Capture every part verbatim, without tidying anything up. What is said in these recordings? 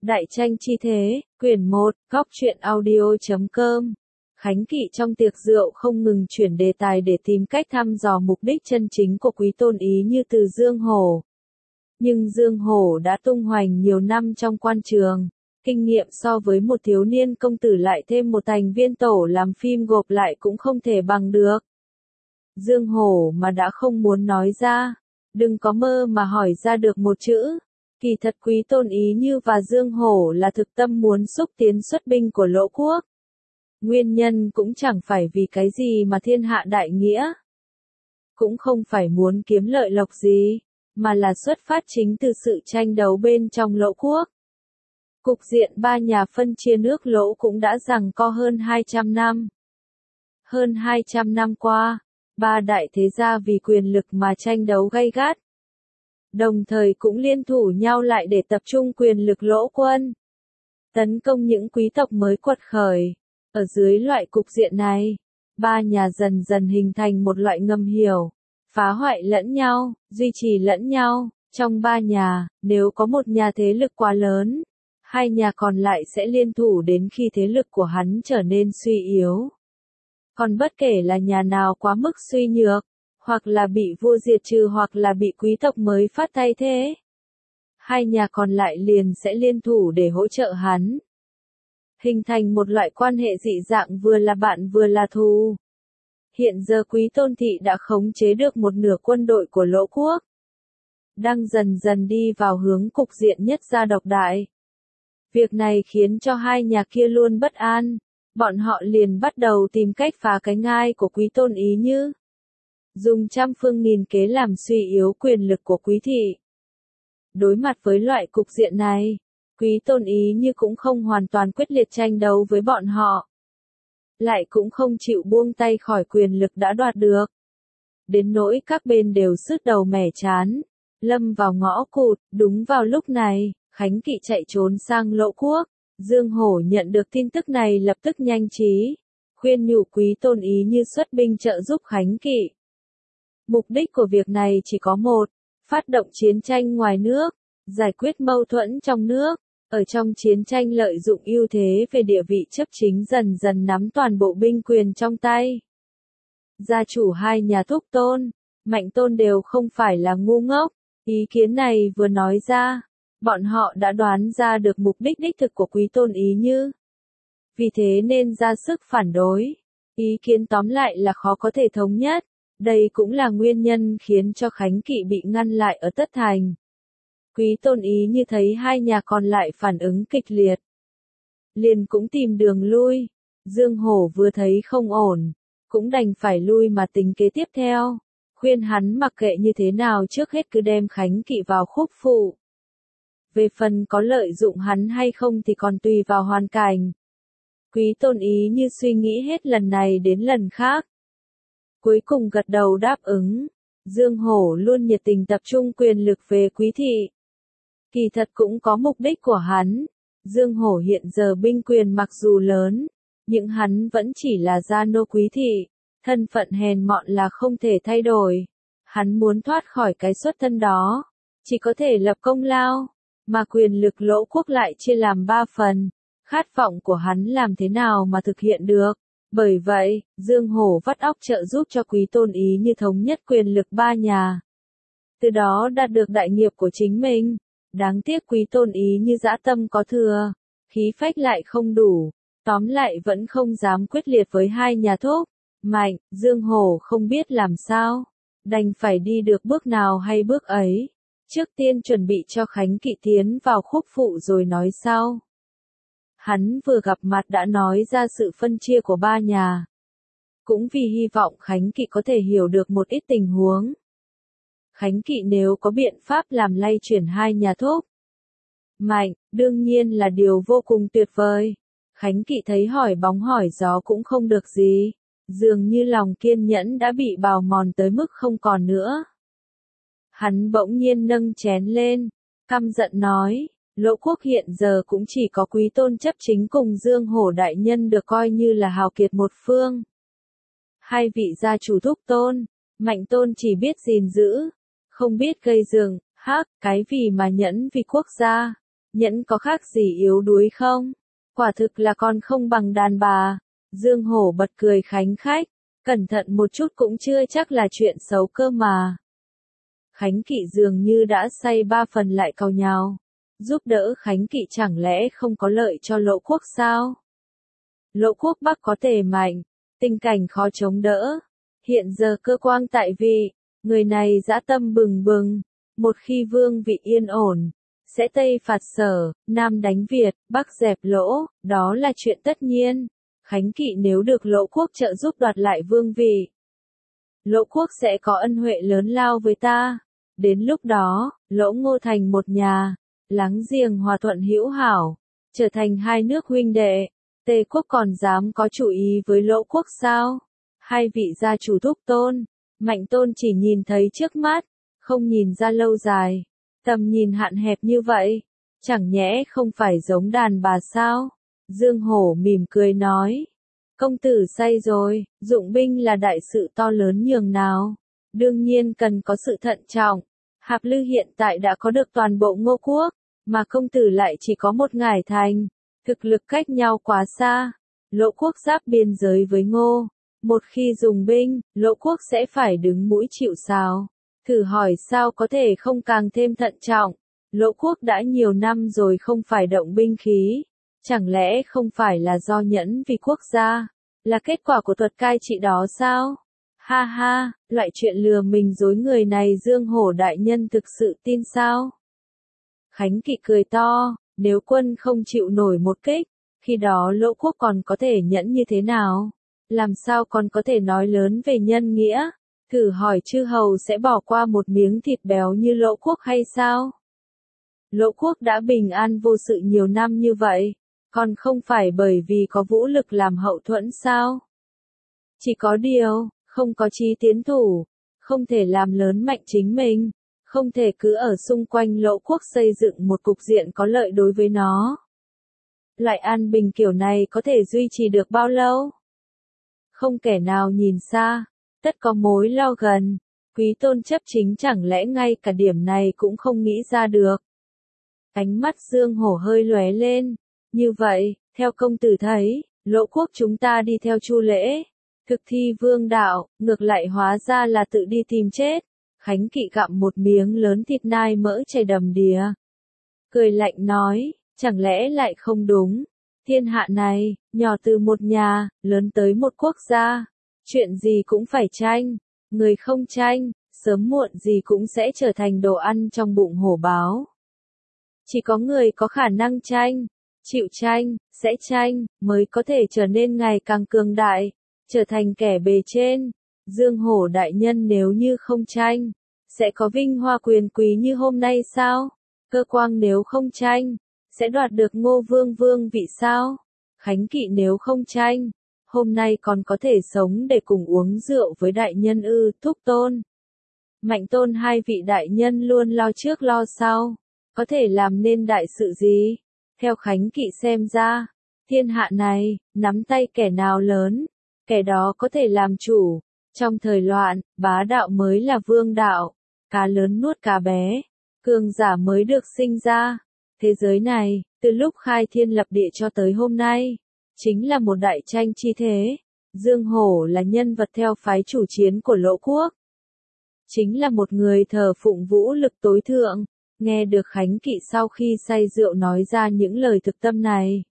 Đại tranh chi thế, quyển một, góc truyện audio chấm com. Khánh Kỵ trong tiệc rượu không ngừng chuyển đề tài để tìm cách thăm dò mục đích chân chính của Quý Tôn Ý Như từ Dương Hổ. Nhưng Dương Hổ đã tung hoành nhiều năm trong quan trường, kinh nghiệm so với một thiếu niên công tử lại thêm một thành viên tổ làm phim gộp lại cũng không thể bằng được. Dương Hổ mà đã không muốn nói ra, đừng có mơ mà hỏi ra được một chữ. Kỳ thật Quý Tôn Ý Như và Dương Hổ là thực tâm muốn xúc tiến xuất binh của Lỗ quốc. Nguyên nhân cũng chẳng phải vì cái gì mà thiên hạ đại nghĩa. Cũng không phải muốn kiếm lợi lộc gì, mà là xuất phát chính từ sự tranh đấu bên trong Lỗ quốc. Cục diện ba nhà phân chia nước Lỗ cũng đã giằng co hơn hai trăm năm. Hơn hai trăm năm qua, ba đại thế gia vì quyền lực mà tranh đấu gay gắt. Đồng thời cũng liên thủ nhau lại để tập trung quyền lực Lỗ quân. Tấn công những quý tộc mới quật khởi. Ở dưới loại cục diện này, ba nhà dần dần hình thành một loại ngầm hiểu, phá hoại lẫn nhau, duy trì lẫn nhau. Trong ba nhà, nếu có một nhà thế lực quá lớn, hai nhà còn lại sẽ liên thủ đến khi thế lực của hắn trở nên suy yếu. Còn bất kể là nhà nào quá mức suy nhược, hoặc là bị vua diệt trừ hoặc là bị quý tộc mới phát thay thế, hai nhà còn lại liền sẽ liên thủ để hỗ trợ hắn. Hình thành một loại quan hệ dị dạng vừa là bạn vừa là thù. Hiện giờ Quý Tôn Thị đã khống chế được một nửa quân đội của Lỗ quốc. Đang dần dần đi vào hướng cục diện nhất gia độc đại. Việc này khiến cho hai nhà kia luôn bất an. Bọn họ liền bắt đầu tìm cách phá cái ngai của Quý Tôn Ý Như. Dùng trăm phương nghìn kế làm suy yếu quyền lực của Quý Thị. Đối mặt với loại cục diện này, Quý Tôn Ý Như cũng không hoàn toàn quyết liệt tranh đấu với bọn họ. Lại cũng không chịu buông tay khỏi quyền lực đã đoạt được. Đến nỗi các bên đều sứt đầu mẻ chán, lâm vào ngõ cụt. Đúng vào lúc này, Khánh Kỵ chạy trốn sang Lỗ quốc. Dương Hổ nhận được tin tức này lập tức nhanh trí, khuyên nhủ Quý Tôn Ý Như xuất binh trợ giúp Khánh Kỵ. Mục đích của việc này chỉ có một, phát động chiến tranh ngoài nước, giải quyết mâu thuẫn trong nước. Ở trong chiến tranh lợi dụng ưu thế về địa vị chấp chính dần dần nắm toàn bộ binh quyền trong tay. Gia chủ hai nhà Thúc Tôn, Mạnh Tôn đều không phải là ngu ngốc. Ý kiến này vừa nói ra, bọn họ đã đoán ra được mục đích đích thực của Quý Tôn Ý Như. Vì thế nên ra sức phản đối. Ý kiến tóm lại là khó có thể thống nhất. Đây cũng là nguyên nhân khiến cho Khánh Kỵ bị ngăn lại ở Tất Thành. Quý Tôn Ý Như thấy hai nhà còn lại phản ứng kịch liệt, liền cũng tìm đường lui. Dương Hổ vừa thấy không ổn, cũng đành phải lui mà tính kế tiếp theo. Khuyên hắn mặc kệ như thế nào trước hết cứ đem Khánh Kỵ vào khúc phụ. Về phần có lợi dụng hắn hay không thì còn tùy vào hoàn cảnh. Quý Tôn Ý Như suy nghĩ hết lần này đến lần khác. Cuối cùng gật đầu đáp ứng. Dương Hổ luôn nhiệt tình tập trung quyền lực về Quý Thị. Kỳ thật cũng có mục đích của hắn. Dương Hổ hiện giờ binh quyền mặc dù lớn, nhưng hắn vẫn chỉ là gia nô Quý Thị. Thân phận hèn mọn là không thể thay đổi. Hắn muốn thoát khỏi cái xuất thân đó, chỉ có thể lập công lao. Mà quyền lực Lỗ quốc lại chia làm ba phần. Khát vọng của hắn làm thế nào mà thực hiện được. Bởi vậy, Dương Hổ vắt óc trợ giúp cho Quý Tôn Ý Như thống nhất quyền lực ba nhà. Từ đó đạt được đại nghiệp của chính mình. Đáng tiếc Quý Tôn Ý Như dã tâm có thừa, khí phách lại không đủ. Tóm lại vẫn không dám quyết liệt với hai nhà Thúc, Mạnh. Dương Hổ không biết làm sao, đành phải đi được bước nào hay bước ấy. Trước tiên chuẩn bị cho Khánh Kỵ tiến vào khúc phụ rồi nói sau. Hắn vừa gặp mặt đã nói ra sự phân chia của ba nhà. Cũng vì hy vọng Khánh Kỵ có thể hiểu được một ít tình huống. Khánh Kỵ nếu có biện pháp làm lay chuyển hai nhà Thúc, Mạnh, đương nhiên là điều vô cùng tuyệt vời. Khánh Kỵ thấy hỏi bóng hỏi gió cũng không được gì. Dường như lòng kiên nhẫn đã bị bào mòn tới mức không còn nữa. Hắn bỗng nhiên nâng chén lên, căm giận nói, Lỗ quốc hiện giờ cũng chỉ có Quý Tôn chấp chính cùng Dương Hổ đại nhân được coi như là hào kiệt một phương. Hai vị gia chủ Thúc Tôn, Mạnh Tôn chỉ biết gìn giữ, không biết gây dựng, hắc, cái vì mà nhẫn vì quốc gia. nhẫn có khác gì yếu đuối không? Quả thực là con không bằng đàn bà. Dương Hổ bật cười khánh khách, cẩn thận một chút cũng chưa chắc là chuyện xấu cơ mà. Khánh Kỵ dường như đã say ba phần lại cau nhào. Giúp đỡ Khánh Kỵ chẳng lẽ không có lợi cho Lỗ Quốc sao? Lỗ Quốc Bắc có Tề Mạnh, tình cảnh khó chống đỡ. Hiện giờ cơ quan tại vị, người này dã tâm bừng bừng. Một khi vương vị yên ổn, sẽ Tây phạt Sở, Nam đánh Việt, Bắc dẹp Lỗ, đó là chuyện tất nhiên. Khánh Kỵ nếu được Lỗ Quốc trợ giúp đoạt lại vương vị, Lỗ Quốc sẽ có ân huệ lớn lao với ta. Đến lúc đó, Lỗ Ngô thành một nhà, láng giềng hòa thuận hữu hảo, trở thành hai nước huynh đệ. Tề quốc còn dám có chủ ý với Lỗ Quốc sao? Hai vị gia chủ Thúc Tôn, Mạnh Tôn chỉ nhìn thấy trước mắt, không nhìn ra lâu dài. Tầm nhìn hạn hẹp như vậy, chẳng nhẽ không phải giống đàn bà sao? Dương Hổ mỉm cười nói. Công tử say rồi, dụng binh là đại sự to lớn nhường nào. Đương nhiên cần có sự thận trọng. Hạp Lư hiện tại đã có được toàn bộ Ngô Quốc, mà công tử lại chỉ có một ngải thành. Thực lực cách nhau quá xa. Lỗ Quốc giáp biên giới với Ngô. Một khi dùng binh, Lỗ Quốc sẽ phải đứng mũi chịu sào. Thử hỏi sao có thể không càng thêm thận trọng. Lỗ Quốc đã nhiều năm rồi không phải động binh khí. Chẳng lẽ không phải là do nhẫn vì quốc gia, là kết quả của thuật cai trị đó sao? Ha ha, loại chuyện lừa mình dối người này Dương Hổ đại nhân thực sự tin sao? Khánh Kỵ cười to, nếu quân không chịu nổi một kích, khi đó Lỗ Quốc còn có thể nhẫn như thế nào? Làm sao còn có thể nói lớn về nhân nghĩa? Thử hỏi chư hầu sẽ bỏ qua một miếng thịt béo như Lỗ Quốc hay sao? Lỗ Quốc đã bình an vô sự nhiều năm như vậy, còn không phải bởi vì có vũ lực làm hậu thuẫn sao? Chỉ có điều, không có chí tiến thủ, không thể làm lớn mạnh chính mình, không thể cứ ở xung quanh Lỗ Quốc xây dựng một cục diện có lợi đối với nó. Loại an bình kiểu này có thể duy trì được bao lâu? Không kẻ nào nhìn xa, tất có mối lo gần. Quý Tôn chấp chính chẳng lẽ ngay cả điểm này cũng không nghĩ ra được. Ánh mắt Dương Hổ hơi lóe lên. Như vậy, theo công tử thấy, Lỗ Quốc chúng ta đi theo Chu Lễ, thực thi vương đạo, ngược lại hóa ra là tự đi tìm chết. Khánh Kỵ gặm một miếng lớn thịt nai mỡ chảy đầm đìa. Cười lạnh nói, chẳng lẽ lại không đúng. Thiên hạ này, nhỏ từ một nhà, lớn tới một quốc gia. Chuyện gì cũng phải tranh. Người không tranh, sớm muộn gì cũng sẽ trở thành đồ ăn trong bụng hổ báo. Chỉ có người có khả năng tranh, chịu tranh, sẽ tranh, mới có thể trở nên ngày càng cường đại, trở thành kẻ bề trên. Dương Hổ đại nhân nếu như không tranh, sẽ có vinh hoa quyền quý như hôm nay sao? Cơ Quang nếu không tranh, sẽ đoạt được Ngô Vương vương vị sao? Khánh Kỵ nếu không tranh, hôm nay còn có thể sống để cùng uống rượu với đại nhân ư? Thúc Tôn, Mạnh Tôn hai vị đại nhân luôn lo trước lo sau, có thể làm nên đại sự gì? Theo Khánh Kỵ xem ra, thiên hạ này, nắm tay kẻ nào lớn, kẻ đó có thể làm chủ. Trong thời loạn, bá đạo mới là vương đạo, cá lớn nuốt cá bé, cường giả mới được sinh ra. Thế giới này, từ lúc khai thiên lập địa cho tới hôm nay, chính là một đại tranh chi thế. Dương Hổ là nhân vật theo phái chủ chiến của Lỗ Quốc. Chính là một người thờ phụng vũ lực tối thượng. Nghe được Khánh Kỵ sau khi say rượu nói ra những lời thực tâm này,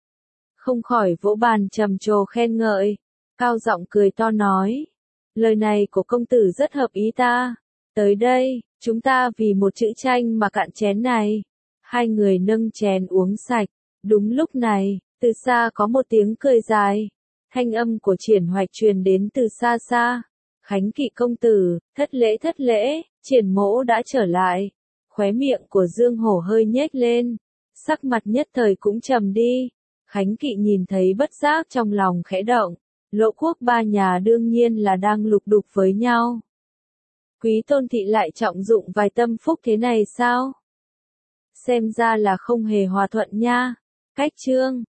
không khỏi vỗ bàn trầm trồ khen ngợi, cao giọng cười to nói, lời này của công tử rất hợp ý ta. Tới đây, chúng ta vì một chữ tranh mà cạn chén này. Hai người nâng chén uống sạch. Đúng lúc này, từ xa có một tiếng cười dài, thanh âm của Triển Hoạch truyền đến từ xa xa. Khánh Kỵ công tử, thất lễ thất lễ, Triển mỗ đã trở lại. Khóe miệng của Dương Hổ hơi nhếch lên, sắc mặt nhất thời cũng trầm đi. Khánh Kỵ nhìn thấy bất giác trong lòng khẽ động, Lỗ Quốc ba nhà đương nhiên là đang lục đục với nhau. Quý Tôn thị lại trọng dụng vài tâm phúc thế này sao? Xem ra là không hề hòa thuận nha. Cách chương